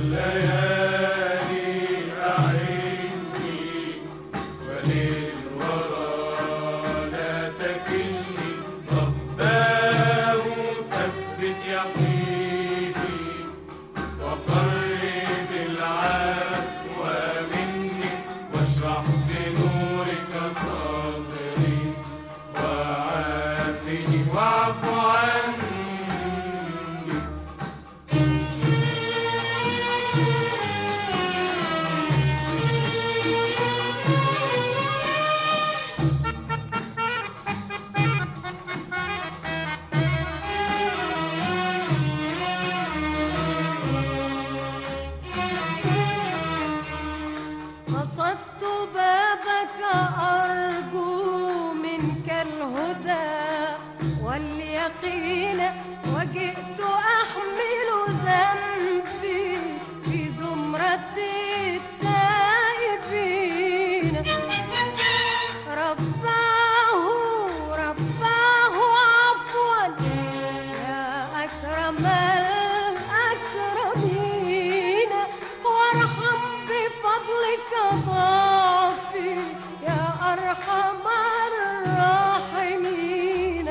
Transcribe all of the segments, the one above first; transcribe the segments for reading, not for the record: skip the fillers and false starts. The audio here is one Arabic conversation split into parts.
قصدت بابك أرجو منك الهدى واليقين، وجئت أحمل ذنبي في زمرة التائبين. رباه عفوا يا أكرم الأكرمين، وارحم بفضلك ضعفي يا أرحم الراحمين.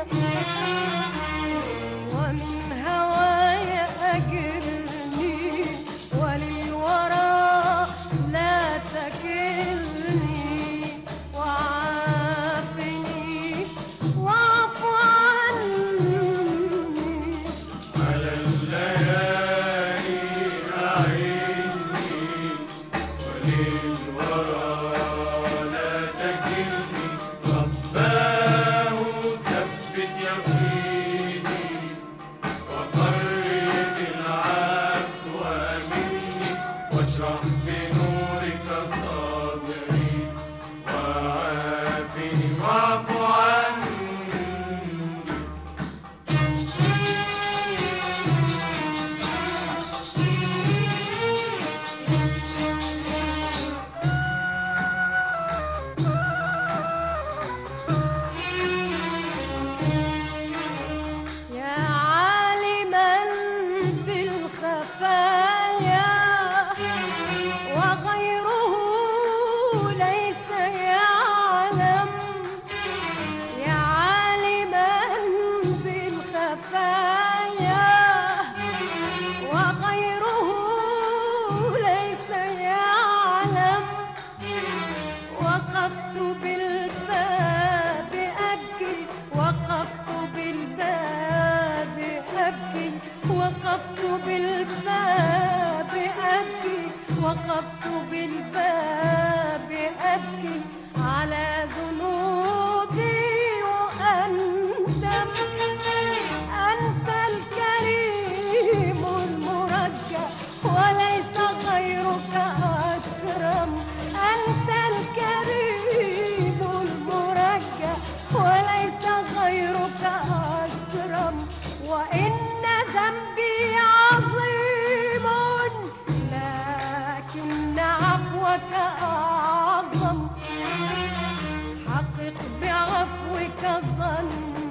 ومن هواي أجرني وللورى لا تكلني، وعافني واعف عني. على الليالي أعيني وللورى لا تكلني. رباه ثبت يقيني وقرب العفو مني، واشرح بنورك صدري وعافني واعف عني. يا عالما بالخفايا وغيره ليس يعلم، يا عالما بالخفايا وغيره ليس يعلم. وقفت بالباب أبكي، وقفت بالباب أبكي، وقفت بالباب أبكي، وقفت بالباب أبكي على ذنوبي وأندم. أنت الكريم المرجى وليس غيرك أكرم، أنت الكريم المرجى وليس غيرك أكرم. وإن ذنبي عظيم لكن عفوك أعظم، حقق بعفوك ظن